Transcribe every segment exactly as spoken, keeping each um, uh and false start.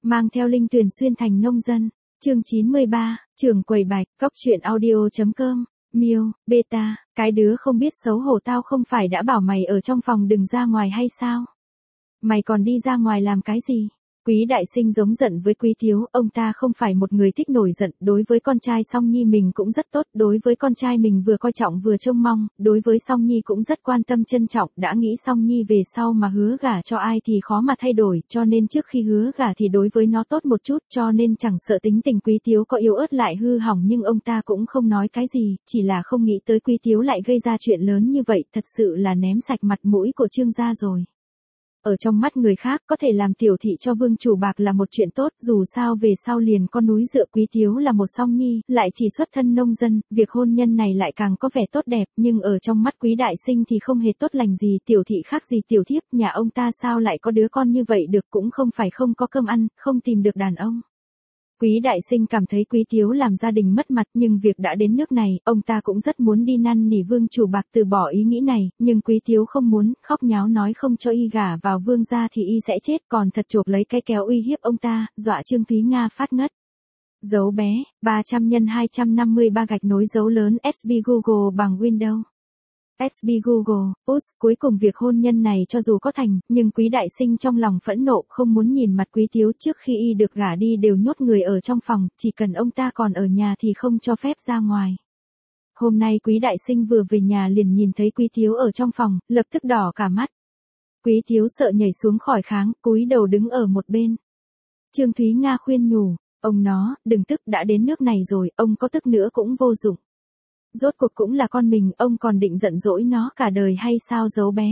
mang theo Linh Tuyền xuyên thành nông dân. Chương chín mươi ba, trưởng quầy bạch, góc truyện audio.com, Miêu, Beta, cái đứa không biết xấu hổ tao không phải đã bảo mày ở trong phòng đừng ra ngoài hay sao? Mày còn đi ra ngoài làm cái gì? Quý đại sinh giống giận với Quý Thiếu, ông ta không phải một người thích nổi giận, đối với con trai Song Nhi mình cũng rất tốt, đối với con trai mình vừa coi trọng vừa trông mong, đối với Song Nhi cũng rất quan tâm trân trọng, đã nghĩ Song Nhi về sau mà hứa gả cho ai thì khó mà thay đổi, cho nên trước khi hứa gả thì đối với nó tốt một chút, cho nên chẳng sợ tính tình Quý Thiếu có yếu ớt lại hư hỏng nhưng ông ta cũng không nói cái gì, chỉ là không nghĩ tới Quý Thiếu lại gây ra chuyện lớn như vậy, thật sự là ném sạch mặt mũi của Trương gia rồi. Ở trong mắt người khác có thể làm tiểu thị cho vương chủ bạc là một chuyện tốt, dù sao về sau liền con núi dựa Quý Thiếu là một Song Nhi, lại chỉ xuất thân nông dân, việc hôn nhân này lại càng có vẻ tốt đẹp, nhưng ở trong mắt Quý đại sinh thì không hề tốt lành gì, tiểu thị khác gì tiểu thiếp, nhà ông ta sao lại có đứa con như vậy được, cũng không phải không có cơm ăn, không tìm được đàn ông. Quý đại sinh cảm thấy Quý Thiếu làm gia đình mất mặt, nhưng việc đã đến nước này, ông ta cũng rất muốn đi năn nỉ vương chủ bạc từ bỏ ý nghĩ này, nhưng Quý Thiếu không muốn, khóc nháo nói không cho y gả vào vương gia thì y sẽ chết, còn thật chộp lấy cái kéo uy hiếp ông ta, dọa Trương Thúy Nga phát ngất. Dấu bé, ba trăm nhân hai trăm năm mươi ba gạch nối dấu lớn ét bê Google bằng Windows. ét bê Google, út, cuối cùng việc hôn nhân này cho dù có thành, nhưng Quý đại sinh trong lòng phẫn nộ, không muốn nhìn mặt Quý Thiếu, trước khi y được gả đi đều nhốt người ở trong phòng, chỉ cần ông ta còn ở nhà thì không cho phép ra ngoài. Hôm nay Quý đại sinh vừa về nhà liền nhìn thấy Quý Thiếu ở trong phòng, lập tức đỏ cả mắt. Quý Thiếu sợ nhảy xuống khỏi kháng, cúi đầu đứng ở một bên. Trương Thúy Nga khuyên nhủ, ông nó, đừng tức, đã đến nước này rồi, ông có tức nữa cũng vô dụng. Rốt cuộc cũng là con mình, ông còn định giận dỗi nó cả đời hay sao dấu bé.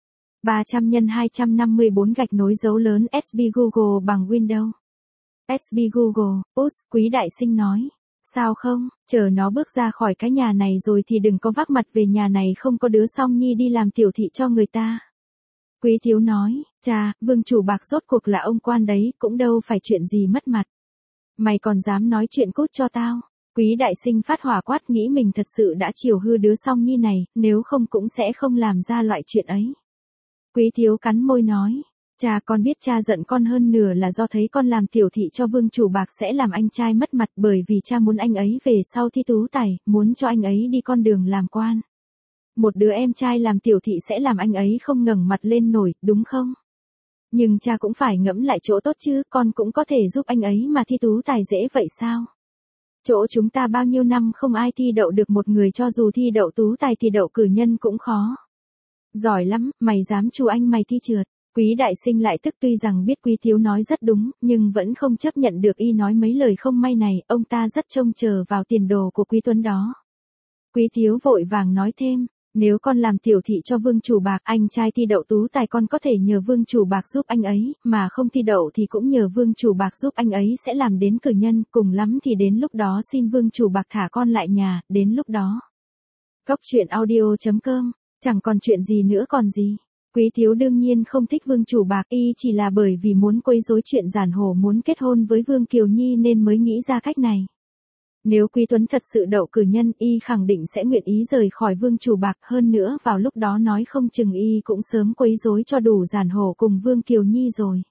ba trăm nhân hai trăm năm mươi bốn gạch nối dấu lớn ét bê Google bằng Windows. ét bê Google, út, Quý đại sinh nói. Sao không, chờ nó bước ra khỏi cái nhà này rồi thì đừng có vác mặt về nhà này không có đứa Song Nhi đi làm tiểu thị cho người ta. Quý Thiếu nói, cha, vương chủ bạc rốt cuộc là ông quan đấy, cũng đâu phải chuyện gì mất mặt. Mày còn dám nói chuyện cút cho tao. Quý đại sinh phát hỏa quát, nghĩ mình thật sự đã chiều hư đứa Song Nhi này, nếu không cũng sẽ không làm ra loại chuyện ấy. Quý Thiếu cắn môi nói, cha, con biết cha giận con hơn nửa là do thấy con làm tiểu thị cho vương chủ bạc sẽ làm anh trai mất mặt, bởi vì cha muốn anh ấy về sau thi tú tài, muốn cho anh ấy đi con đường làm quan. Một đứa em trai làm tiểu thị sẽ làm anh ấy không ngẩng mặt lên nổi, đúng không? Nhưng cha cũng phải ngẫm lại chỗ tốt chứ, con cũng có thể giúp anh ấy mà thi tú tài dễ vậy sao? Chỗ chúng ta bao nhiêu năm không ai thi đậu được một người, cho dù thi đậu tú tài thì đậu cử nhân cũng khó. Giỏi lắm, mày dám chu anh mày thi trượt. Quý đại sinh lại tức, tuy rằng biết Quý Thiếu nói rất đúng, nhưng vẫn không chấp nhận được y nói mấy lời không may này, ông ta rất trông chờ vào tiền đồ của Quý Tuấn đó. Quý Thiếu vội vàng nói thêm, nếu con làm tiểu thị cho vương chủ bạc, anh trai thi đậu tú tài con có thể nhờ vương chủ bạc giúp anh ấy, mà không thi đậu thì cũng nhờ vương chủ bạc giúp anh ấy sẽ làm đến cử nhân, cùng lắm thì đến lúc đó xin vương chủ bạc thả con lại nhà, đến lúc đó. Góc truyện audio.com, chẳng còn chuyện gì nữa còn gì. Quý Thiếu đương nhiên không thích vương chủ bạc, y chỉ là bởi vì muốn quấy rối chuyện giản hổ muốn kết hôn với Vương Kiều Nhi nên mới nghĩ ra cách này. Nếu Quý Tuấn thật sự đậu cử nhân, y khẳng định sẽ nguyện ý rời khỏi vương chủ bạc, hơn nữa vào lúc đó nói không chừng y cũng sớm quấy rối cho đủ giản hổ cùng Vương Kiều Nhi rồi.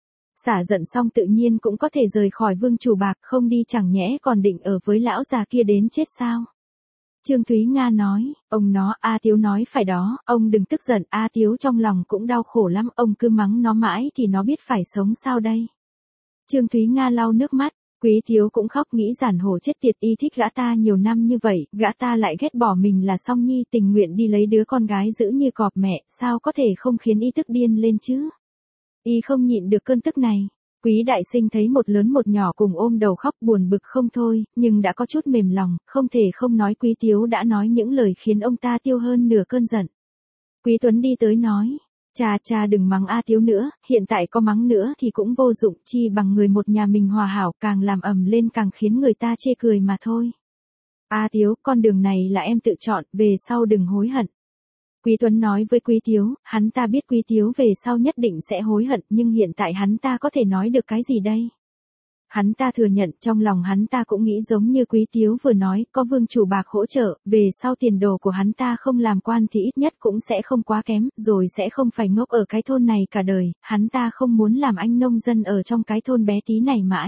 Xả giận xong tự nhiên cũng có thể rời khỏi vương chủ bạc, không đi chẳng nhẽ còn định ở với lão già kia đến chết sao? Trương Thúy Nga nói, ông nó, A Thiếu nói phải đó, ông đừng tức giận, A Thiếu trong lòng cũng đau khổ lắm, ông cứ mắng nó mãi thì nó biết phải sống sao đây? Trương Thúy Nga lau nước mắt. Quý Thiếu cũng khóc, nghĩ giản hổ chết tiệt, y thích gã ta nhiều năm như vậy, gã ta lại ghét bỏ mình là Song Nhi, tình nguyện đi lấy đứa con gái giữ như cọp mẹ, sao có thể không khiến y tức điên lên chứ? Y không nhịn được cơn tức này. Quý đại sinh thấy một lớn một nhỏ cùng ôm đầu khóc buồn bực không thôi, nhưng đã có chút mềm lòng, không thể không nói Quý Thiếu đã nói những lời khiến ông ta tiêu hơn nửa cơn giận. Quý Tuấn đi tới nói, cha cha đừng mắng A Thiếu nữa, hiện tại có mắng nữa thì cũng vô dụng, chi bằng người một nhà mình hòa hảo, càng làm ầm lên càng khiến người ta chê cười mà thôi. A Thiếu, con đường này là em tự chọn, về sau đừng hối hận. Quý Tuấn nói với Quý Thiếu, hắn ta biết Quý Thiếu về sau nhất định sẽ hối hận, nhưng hiện tại hắn ta có thể nói được cái gì đây? Hắn ta thừa nhận trong lòng hắn ta cũng nghĩ giống như Quý Tiếu vừa nói, có vương chủ bạc hỗ trợ, về sau tiền đồ của hắn ta không làm quan thì ít nhất cũng sẽ không quá kém, rồi sẽ không phải ngốc ở cái thôn này cả đời, hắn ta không muốn làm anh nông dân ở trong cái thôn bé tí này mãi.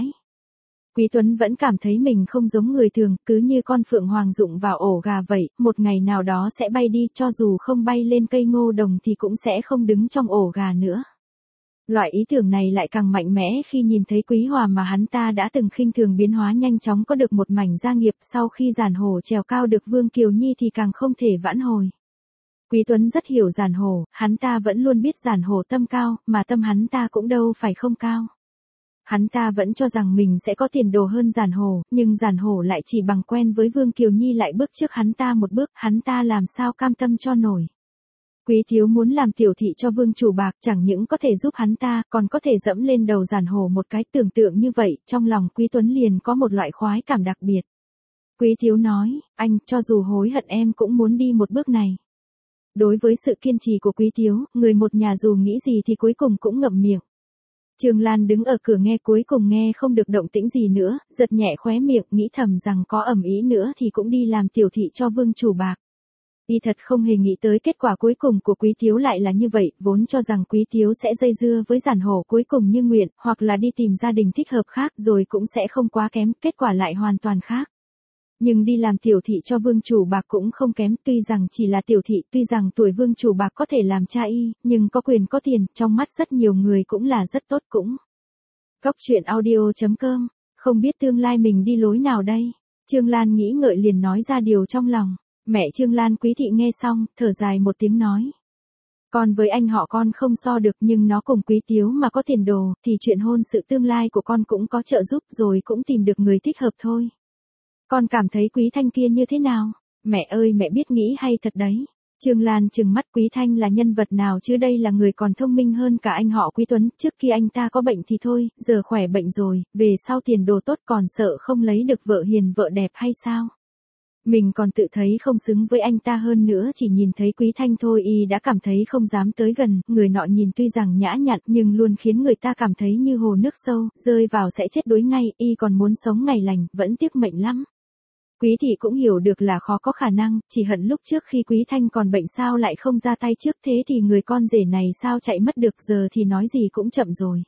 Quý Tuấn vẫn cảm thấy mình không giống người thường, cứ như con phượng hoàng rụng vào ổ gà vậy, một ngày nào đó sẽ bay đi, cho dù không bay lên cây ngô đồng thì cũng sẽ không đứng trong ổ gà nữa. Loại ý tưởng này lại càng mạnh mẽ khi nhìn thấy Quý Hòa mà hắn ta đã từng khinh thường biến hóa nhanh chóng có được một mảnh gia nghiệp, sau khi Giản Hổ trèo cao được Vương Kiều Nhi thì càng không thể vãn hồi. Quý Tuấn rất hiểu Giản Hổ, hắn ta vẫn luôn biết Giản Hổ tâm cao, mà tâm hắn ta cũng đâu phải không cao. Hắn ta vẫn cho rằng mình sẽ có tiền đồ hơn Giản Hổ, nhưng Giản Hổ lại chỉ bằng quen với Vương Kiều Nhi lại bước trước hắn ta một bước, hắn ta làm sao cam tâm cho nổi. Quý Thiếu muốn làm tiểu thị cho Vương chủ bạc, chẳng những có thể giúp hắn ta, còn có thể dẫm lên đầu Giản Hổ một cái, tưởng tượng như vậy, trong lòng Quý Tuấn liền có một loại khoái cảm đặc biệt. Quý Thiếu nói, anh, cho dù hối hận em cũng muốn đi một bước này. Đối với sự kiên trì của Quý Thiếu, người một nhà dù nghĩ gì thì cuối cùng cũng ngậm miệng. Trương Lan đứng ở cửa nghe cuối cùng nghe không được động tĩnh gì nữa, giật nhẹ khóe miệng, nghĩ thầm rằng có ầm ĩ nữa thì cũng đi làm tiểu thị cho Vương chủ bạc. Y thật không hề nghĩ tới kết quả cuối cùng của Quý Tiếu lại là như vậy, vốn cho rằng Quý Tiếu sẽ dây dưa với Giản Hổ cuối cùng như nguyện, hoặc là đi tìm gia đình thích hợp khác rồi cũng sẽ không quá kém, kết quả lại hoàn toàn khác. Nhưng đi làm tiểu thị cho Vương chủ bạc cũng không kém, tuy rằng chỉ là tiểu thị, tuy rằng tuổi Vương chủ bạc có thể làm cha y, nhưng có quyền có tiền, trong mắt rất nhiều người cũng là rất tốt cũng. Góc truyện audio chấm com, không biết tương lai mình đi lối nào đây? Trương Lan nghĩ ngợi liền nói ra điều trong lòng. Mẹ Trương Lan Quý thị nghe xong, thở dài một tiếng nói. Con với anh họ con không so được nhưng nó cùng Quý Tiếu mà có tiền đồ, thì chuyện hôn sự tương lai của con cũng có trợ giúp rồi cũng tìm được người thích hợp thôi. Con cảm thấy Quý Thanh kia như thế nào? Mẹ ơi mẹ biết nghĩ hay thật đấy. Trương Lan trừng mắt, Quý Thanh là nhân vật nào chứ, đây là người còn thông minh hơn cả anh họ Quý Tuấn, trước khi anh ta có bệnh thì thôi, giờ khỏe bệnh rồi, về sau tiền đồ tốt còn sợ không lấy được vợ hiền vợ đẹp hay sao? Mình còn tự thấy không xứng với anh ta, hơn nữa chỉ nhìn thấy Quý Thanh thôi y đã cảm thấy không dám tới gần, người nọ nhìn tuy rằng nhã nhặn nhưng luôn khiến người ta cảm thấy như hồ nước sâu, rơi vào sẽ chết đuối ngay, y còn muốn sống ngày lành, vẫn tiếc mệnh lắm. Quý thị cũng hiểu được là khó có khả năng, chỉ hận lúc trước khi Quý Thanh còn bệnh sao lại không ra tay trước, thế thì người con rể này sao chạy mất được, giờ thì nói gì cũng chậm rồi.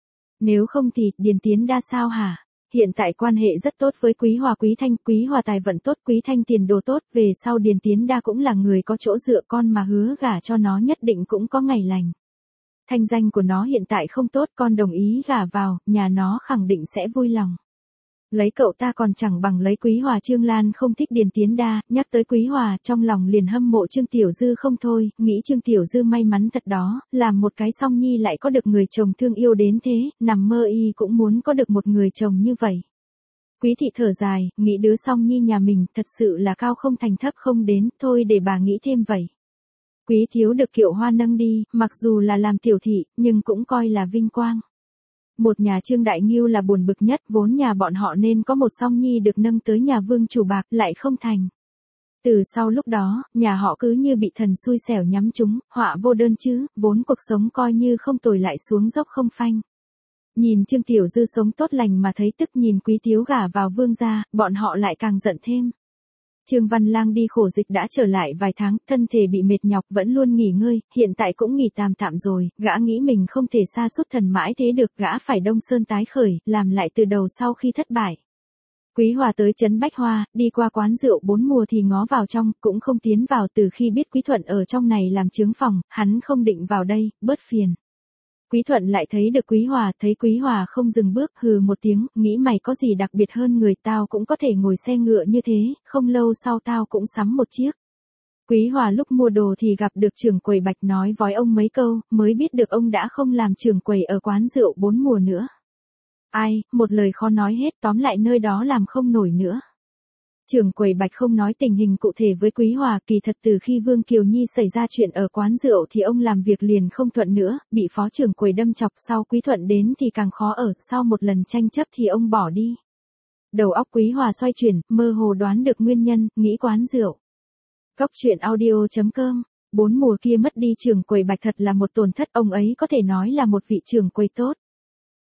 Nếu không thì, Điền Tiến Đa sao hả? Hiện tại quan hệ rất tốt với Quý Hòa Quý Thanh, Quý Hòa tài vận tốt, Quý Thanh tiền đồ tốt, về sau Điền Tiến Đa cũng là người có chỗ dựa, con mà hứa gả cho nó nhất định cũng có ngày lành. Thanh danh của nó hiện tại không tốt, con đồng ý gả vào, nhà nó khẳng định sẽ vui lòng. Lấy cậu ta còn chẳng bằng lấy Quý Hòa. Trương Lan không thích Điền Tiến Đa, nhắc tới Quý Hòa, trong lòng liền hâm mộ Trương Tiểu Dư không thôi, nghĩ Trương Tiểu Dư may mắn thật đó, làm một cái song nhi lại có được người chồng thương yêu đến thế, nằm mơ y cũng muốn có được một người chồng như vậy. Quý thị thở dài, nghĩ đứa song nhi nhà mình thật sự là cao không thành thấp không đến, thôi để bà nghĩ thêm vậy. Quý thiếu được Kiệu Hoa nâng đi, mặc dù là làm tiểu thị, nhưng cũng coi là vinh quang. Một nhà Trương Đại Nghiêu là buồn bực nhất, vốn nhà bọn họ nên có một song nhi được nâng tới nhà Vương chủ bạc, lại không thành. Từ sau lúc đó, nhà họ cứ như bị thần xui xẻo nhắm trúng, họa vô đơn chứ, vốn cuộc sống coi như không tồi lại xuống dốc không phanh. Nhìn Trương Tiểu Dư sống tốt lành mà thấy tức, nhìn Quý Tiếu gả vào Vương gia, bọn họ lại càng giận thêm. Trương Văn Lang đi khổ dịch đã trở lại vài tháng, thân thể bị mệt nhọc vẫn luôn nghỉ ngơi, hiện tại cũng nghỉ tạm tạm rồi, gã nghĩ mình không thể sa sút thần mãi thế được, gã phải Đông Sơn tái khởi, làm lại từ đầu sau khi thất bại. Quý Hòa tới trấn Bách Hoa, đi qua quán rượu bốn mùa thì ngó vào trong, cũng không tiến vào, từ khi biết Quý Thuận ở trong này làm chướng phòng, hắn không định vào đây, bớt phiền. Quý Thuận lại thấy được Quý Hòa, thấy Quý Hòa không dừng bước, hừ một tiếng, nghĩ mày có gì đặc biệt hơn người, tao cũng có thể ngồi xe ngựa như thế, không lâu sau tao cũng sắm một chiếc. Quý Hòa lúc mua đồ thì gặp được trưởng quầy Bạch, nói vói ông mấy câu, mới biết được ông đã không làm trưởng quầy ở quán rượu bốn mùa nữa. Ai, một lời khó nói hết, tóm lại nơi đó làm không nổi nữa. Trưởng quầy Bạch không nói tình hình cụ thể với Quý Hòa, kỳ thật từ khi Vương Kiều Nhi xảy ra chuyện ở quán rượu thì ông làm việc liền không thuận nữa, bị phó trưởng quầy đâm chọc, sau Quý Thuận đến thì càng khó ở, sau một lần tranh chấp thì ông bỏ đi. Đầu óc Quý Hòa xoay chuyển, mơ hồ đoán được nguyên nhân, nghĩ quán rượu. Góc truyện audio chấm com, bốn mùa kia mất đi trưởng quầy Bạch thật là một tổn thất, ông ấy có thể nói là một vị trưởng quầy tốt.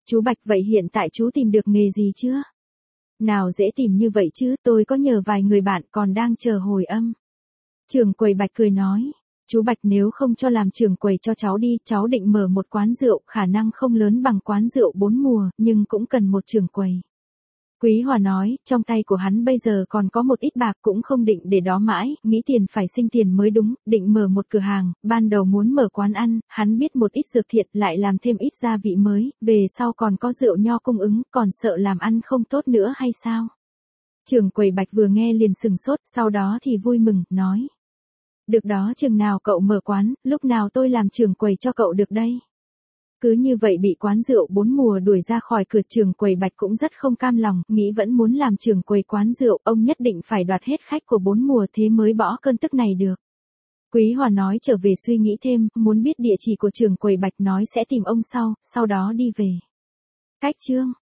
Chú Bạch vậy hiện tại chú tìm được nghề gì chưa? Nào dễ tìm như vậy chứ, tôi có nhờ vài người bạn còn đang chờ hồi âm. Trưởng quầy Bạch cười nói, chú Bạch nếu không cho làm trưởng quầy cho cháu đi, cháu định mở một quán rượu, khả năng không lớn bằng quán rượu bốn mùa, nhưng cũng cần một trưởng quầy. Quý Hòa nói, trong tay của hắn bây giờ còn có một ít bạc cũng không định để đó mãi, nghĩ tiền phải sinh tiền mới đúng, định mở một cửa hàng, ban đầu muốn mở quán ăn, hắn biết một ít dược thiện lại làm thêm ít gia vị mới, về sau còn có rượu nho cung ứng, còn sợ làm ăn không tốt nữa hay sao? Trưởng quầy Bạch vừa nghe liền sừng sốt, sau đó thì vui mừng, nói. Được đó, chừng nào cậu mở quán, lúc nào tôi làm trưởng quầy cho cậu được đây. Cứ như vậy bị quán rượu bốn mùa đuổi ra khỏi cửa, trưởng quầy Bạch cũng rất không cam lòng, nghĩ vẫn muốn làm trưởng quầy quán rượu, ông nhất định phải đoạt hết khách của bốn mùa thế mới bỏ cơn tức này được. Quý Hòa nói trở về suy nghĩ thêm, muốn biết địa chỉ của trưởng quầy Bạch nói sẽ tìm ông sau, sau đó đi về. Cách chương